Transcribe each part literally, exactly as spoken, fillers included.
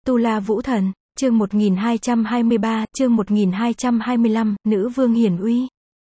Tu La Vũ Thần, chương một nghìn hai trăm hai mươi ba, chương một nghìn hai trăm hai mươi lăm, Nữ Vương Hiển Uy.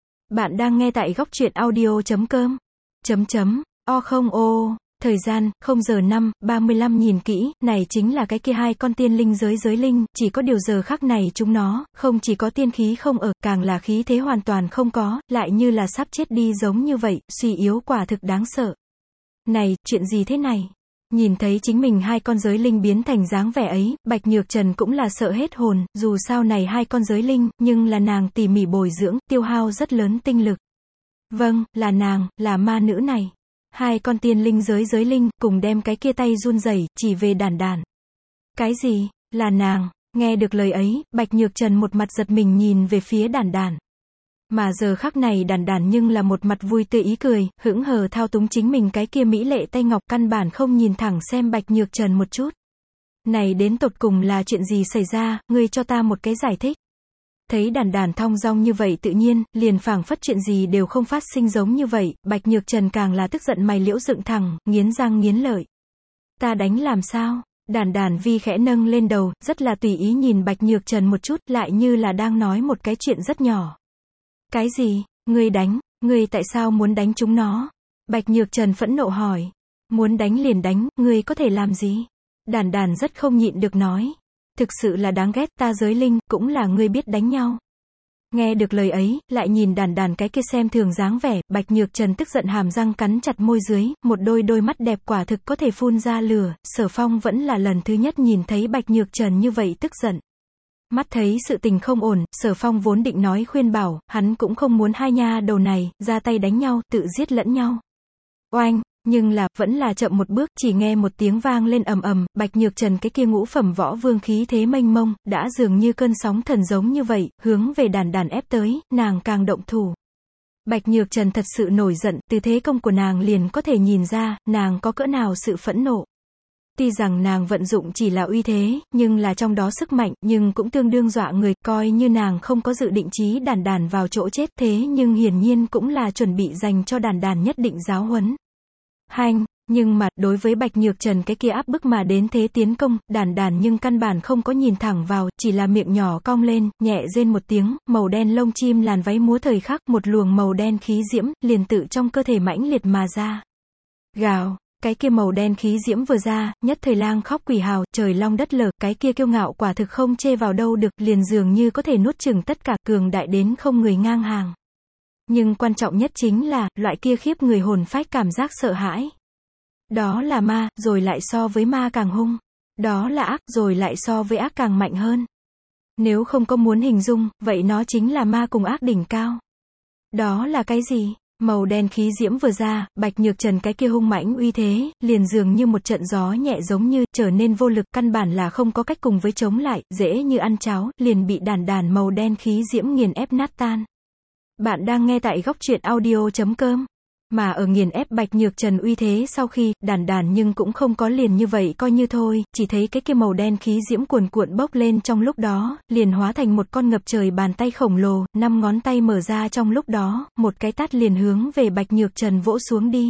Bạn đang nghe tại góc truyện audio chấm com. Chấm chấm, o không ô, thời gian, không giờ năm, ba mươi lăm nhìn kỹ, này chính là cái kia hai con tiên linh giới giới linh, chỉ có điều giờ khắc này chúng nó, không chỉ có tiên khí không ở, càng là khí thế hoàn toàn không có, lại như là sắp chết đi giống như vậy, suy yếu quả thực đáng sợ. Này, chuyện gì thế này? Nhìn thấy chính mình hai con giới linh biến thành dáng vẻ ấy, Bạch Nhược Trần cũng là sợ hết hồn, dù sao này hai con giới linh, nhưng là nàng tỉ mỉ bồi dưỡng, tiêu hao rất lớn tinh lực. Vâng, là nàng, là ma nữ này. Hai con tiên linh giới giới linh, cùng đem cái kia tay run rẩy, chỉ về Đản Đản. Cái gì, là nàng? Nghe được lời ấy, Bạch Nhược Trần một mặt giật mình nhìn về phía Đản Đản. Mà giờ khắc này Đản Đản nhưng là một mặt vui tươi ý cười, hững hờ thao túng chính mình cái kia mỹ lệ tay ngọc, căn bản không nhìn thẳng xem Bạch Nhược Trần một chút. Này đến tột cùng là chuyện gì xảy ra, ngươi cho ta một cái giải thích. Thấy Đản Đản thong dong như vậy tự nhiên, liền phảng phất chuyện gì đều không phát sinh giống như vậy, Bạch Nhược Trần càng là tức giận mày liễu dựng thẳng, nghiến răng nghiến lợi. Ta đánh làm sao? Đản Đản vi khẽ nâng lên đầu, rất là tùy ý nhìn Bạch Nhược Trần một chút, lại như là đang nói một cái chuyện rất nhỏ. Cái gì? Ngươi đánh? Ngươi tại sao muốn đánh chúng nó? Bạch Nhược Trần phẫn nộ hỏi. Muốn đánh liền đánh, ngươi có thể làm gì? Đản Đản rất không nhịn được nói. Thực sự là đáng ghét, ta giới linh, cũng là ngươi biết đánh nhau. Nghe được lời ấy, lại nhìn Đản Đản cái kia xem thường dáng vẻ, Bạch Nhược Trần tức giận hàm răng cắn chặt môi dưới, một đôi đôi mắt đẹp quả thực có thể phun ra lửa, Sở Phong vẫn là lần thứ nhất nhìn thấy Bạch Nhược Trần như vậy tức giận. Mắt thấy sự tình không ổn, Sở Phong vốn định nói khuyên bảo, hắn cũng không muốn hai nha đầu này, ra tay đánh nhau, tự giết lẫn nhau. Oanh! Nhưng là, vẫn là chậm một bước, chỉ nghe một tiếng vang lên ầm ầm, Bạch Nhược Trần cái kia ngũ phẩm võ vương khí thế mênh mông, đã dường như cơn sóng thần giống như vậy, hướng về Đản Đản ép tới, nàng càng động thủ. Bạch Nhược Trần thật sự nổi giận, từ thế công của nàng liền có thể nhìn ra, nàng có cỡ nào sự phẫn nộ. Tuy rằng nàng vận dụng chỉ là uy thế, nhưng là trong đó sức mạnh, nhưng cũng tương đương dọa người, coi như nàng không có dự định chí Đản Đản vào chỗ chết thế nhưng hiển nhiên cũng là chuẩn bị dành cho Đản Đản nhất định giáo huấn. Hành, nhưng mà, đối với Bạch Nhược Trần cái kia áp bức mà đến thế tiến công, Đản Đản nhưng căn bản không có nhìn thẳng vào, chỉ là miệng nhỏ cong lên, nhẹ rên một tiếng, màu đen lông chim làn váy múa thời khắc, một luồng màu đen khí diễm, liền tự trong cơ thể mãnh liệt mà ra. Gào, cái kia màu đen khí diễm vừa ra, nhất thời lang khóc quỷ hào, trời long đất lở, cái kia kiêu ngạo quả thực không chê vào đâu được, liền dường như có thể nuốt chửng tất cả, cường đại đến không người ngang hàng. Nhưng quan trọng nhất chính là, loại kia khiếp người hồn phách cảm giác sợ hãi. Đó là ma, rồi lại so với ma càng hung. Đó là ác, rồi lại so với ác càng mạnh hơn. Nếu không có muốn hình dung, vậy nó chính là ma cùng ác đỉnh cao. Đó là cái gì? Màu đen khí diễm vừa ra, Bạch Nhược Trần cái kia hung mãnh uy thế, liền dường như một trận gió nhẹ giống như, trở nên vô lực, căn bản là không có cách cùng với chống lại, dễ như ăn cháo, liền bị Đản Đản màu đen khí diễm nghiền ép nát tan. Bạn đang nghe tại góc truyện audio chấm com. Mà ở nghiền ép Bạch Nhược Trần uy thế sau khi, Đản Đản nhưng cũng không có liền như vậy coi như thôi, chỉ thấy cái kia màu đen khí diễm cuồn cuộn bốc lên trong lúc đó, liền hóa thành một con ngập trời bàn tay khổng lồ, năm ngón tay mở ra trong lúc đó, một cái tát liền hướng về Bạch Nhược Trần vỗ xuống đi.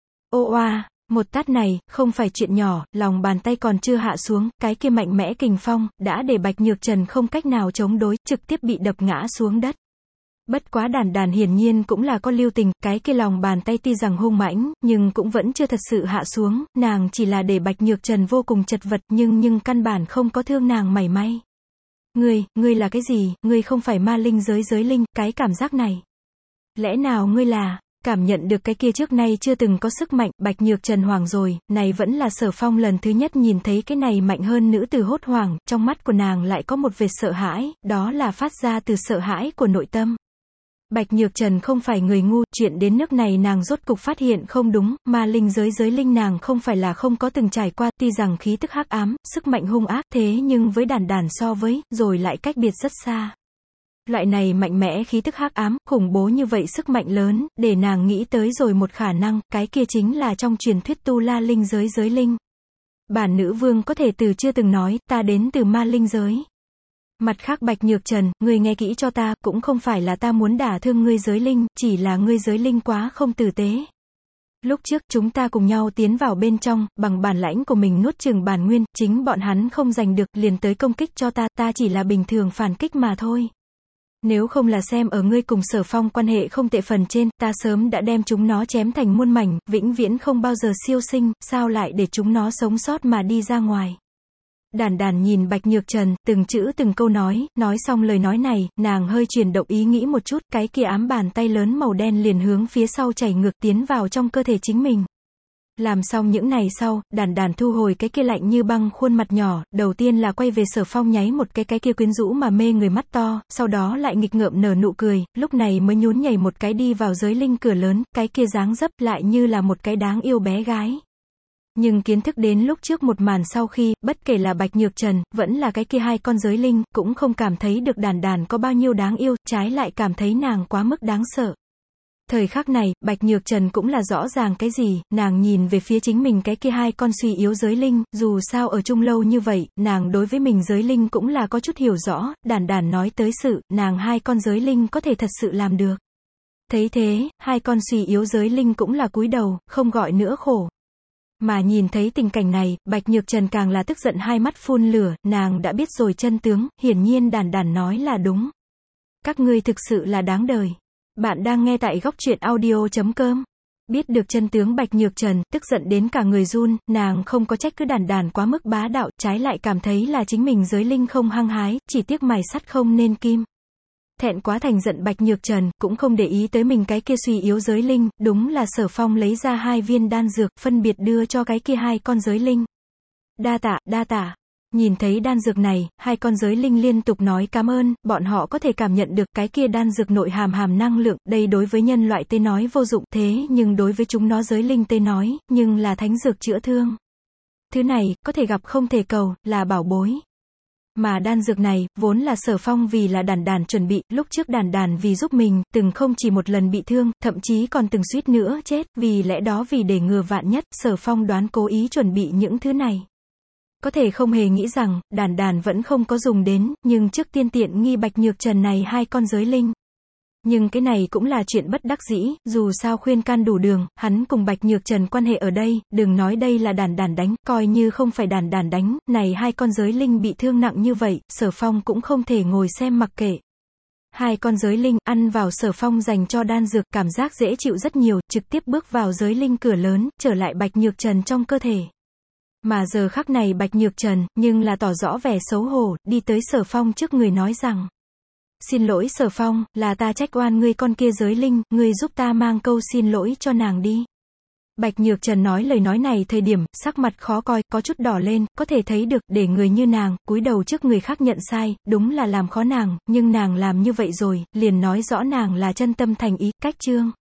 Ô oa, một tát này, không phải chuyện nhỏ, lòng bàn tay còn chưa hạ xuống, cái kia mạnh mẽ kình phong, đã để Bạch Nhược Trần không cách nào chống đối, trực tiếp bị đập ngã xuống đất. Bất quá Đản Đản hiển nhiên cũng là có lưu tình, cái kia lòng bàn tay tuy rằng hung mãnh, nhưng cũng vẫn chưa thật sự hạ xuống, nàng chỉ là để Bạch Nhược Trần vô cùng chật vật, nhưng nhưng căn bản không có thương nàng mảy may. Ngươi, ngươi là cái gì, ngươi không phải ma linh giới giới linh, cái cảm giác này. Lẽ nào ngươi là, cảm nhận được cái kia trước nay chưa từng có sức mạnh, Bạch Nhược Trần hoảng rồi, này vẫn là Sở Phong lần thứ nhất nhìn thấy cái này mạnh hơn nữ tử hốt hoảng, trong mắt của nàng lại có một vệt sợ hãi, đó là phát ra từ sợ hãi của nội tâm. Bạch Nhược Trần không phải người ngu, chuyện đến nước này nàng rốt cục phát hiện không đúng, ma linh giới giới linh nàng không phải là không có từng trải qua, tuy rằng khí tức hắc ám, sức mạnh hung ác, thế nhưng với Đản Đản so với, rồi lại cách biệt rất xa. Loại này mạnh mẽ khí tức hắc ám, khủng bố như vậy sức mạnh lớn, để nàng nghĩ tới rồi một khả năng, cái kia chính là trong truyền thuyết Tu La linh giới giới linh. Bản nữ vương có thể từ chưa từng nói, ta đến từ ma linh giới. Mặt khác Bạch Nhược Trần, ngươi nghe kỹ cho ta, cũng không phải là ta muốn đả thương ngươi giới linh, chỉ là ngươi giới linh quá không tử tế. Lúc trước, chúng ta cùng nhau tiến vào bên trong, bằng bản lãnh của mình nuốt chửng bản nguyên, chính bọn hắn không giành được, liền tới công kích cho ta, ta chỉ là bình thường phản kích mà thôi. Nếu không là xem ở ngươi cùng Sở Phong quan hệ không tệ phần trên, ta sớm đã đem chúng nó chém thành muôn mảnh, vĩnh viễn không bao giờ siêu sinh, sao lại để chúng nó sống sót mà đi ra ngoài. Đản Đản nhìn Bạch Nhược Trần, từng chữ từng câu nói, nói xong lời nói này, nàng hơi chuyển động ý nghĩ một chút, cái kia ám bàn tay lớn màu đen liền hướng phía sau chảy ngược tiến vào trong cơ thể chính mình. Làm xong những này sau, Đản Đản thu hồi cái kia lạnh như băng khuôn mặt nhỏ, đầu tiên là quay về Sở Phong nháy một cái cái kia quyến rũ mà mê người mắt to, sau đó lại nghịch ngợm nở nụ cười, lúc này mới nhún nhảy một cái đi vào giới linh cửa lớn, cái kia dáng dấp lại như là một cái đáng yêu bé gái. Nhưng kiến thức đến lúc trước một màn sau khi, bất kể là Bạch Nhược Trần, vẫn là cái kia hai con giới linh, cũng không cảm thấy được Đản Đản có bao nhiêu đáng yêu, trái lại cảm thấy nàng quá mức đáng sợ. Thời khắc này, Bạch Nhược Trần cũng là rõ ràng cái gì, nàng nhìn về phía chính mình cái kia hai con suy yếu giới linh, dù sao ở chung lâu như vậy, nàng đối với mình giới linh cũng là có chút hiểu rõ, Đản Đản nói tới sự, nàng hai con giới linh có thể thật sự làm được. Thấy thế, hai con suy yếu giới linh cũng là cúi đầu, không gọi nữa khổ. Mà nhìn thấy tình cảnh này, Bạch Nhược Trần càng là tức giận hai mắt phun lửa, nàng đã biết rồi chân tướng, hiển nhiên Đản Đản nói là đúng. Các ngươi thực sự là đáng đời. Bạn đang nghe tại góc truyện audio chấm com. Biết được chân tướng Bạch Nhược Trần, tức giận đến cả người run, nàng không có trách cứ Đản Đản quá mức bá đạo, trái lại cảm thấy là chính mình giới linh không hăng hái, chỉ tiếc mài sắt không nên kim. Thẹn quá thành giận Bạch Nhược Trần, cũng không để ý tới mình cái kia suy yếu giới linh, đúng là Sở Phong lấy ra hai viên đan dược, phân biệt đưa cho cái kia hai con giới linh. Đa tạ, đa tạ. Nhìn thấy đan dược này, hai con giới linh liên tục nói cảm ơn, bọn họ có thể cảm nhận được cái kia đan dược nội hàm hàm năng lượng, đây đối với nhân loại tê nói vô dụng, thế nhưng đối với chúng nó giới linh tê nói, nhưng là thánh dược chữa thương. Thứ này, có thể gặp không thể cầu, là bảo bối. Mà đan dược này, vốn là Sở Phong vì là Đản Đản chuẩn bị, lúc trước Đản Đản vì giúp mình, từng không chỉ một lần bị thương, thậm chí còn từng suýt nữa chết, vì lẽ đó vì để ngừa vạn nhất, Sở Phong đoán cố ý chuẩn bị những thứ này. Có thể không hề nghĩ rằng, Đản Đản vẫn không có dùng đến, nhưng trước tiên tiện nghi Bạch Nhược Trần này hai con giới linh. Nhưng cái này cũng là chuyện bất đắc dĩ, dù sao khuyên can đủ đường, hắn cùng Bạch Nhược Trần quan hệ ở đây, đừng nói đây là Đản Đản đánh, coi như không phải Đản Đản đánh, này hai con giới linh bị thương nặng như vậy, Sở Phong cũng không thể ngồi xem mặc kệ. Hai con giới linh, ăn vào Sở Phong dành cho đan dược, cảm giác dễ chịu rất nhiều, trực tiếp bước vào giới linh cửa lớn, trở lại Bạch Nhược Trần trong cơ thể. Mà giờ khắc này Bạch Nhược Trần, nhưng là tỏ rõ vẻ xấu hổ, đi tới Sở Phong trước người nói rằng. Xin lỗi Sở Phong, là ta trách oan ngươi con kia giới linh, ngươi giúp ta mang câu xin lỗi cho nàng đi. Bạch Nhược Trần nói lời nói này thời điểm, sắc mặt khó coi, có chút đỏ lên, có thể thấy được, để người như nàng, cúi đầu trước người khác nhận sai, đúng là làm khó nàng, nhưng nàng làm như vậy rồi, liền nói rõ nàng là chân tâm thành ý, cách chương.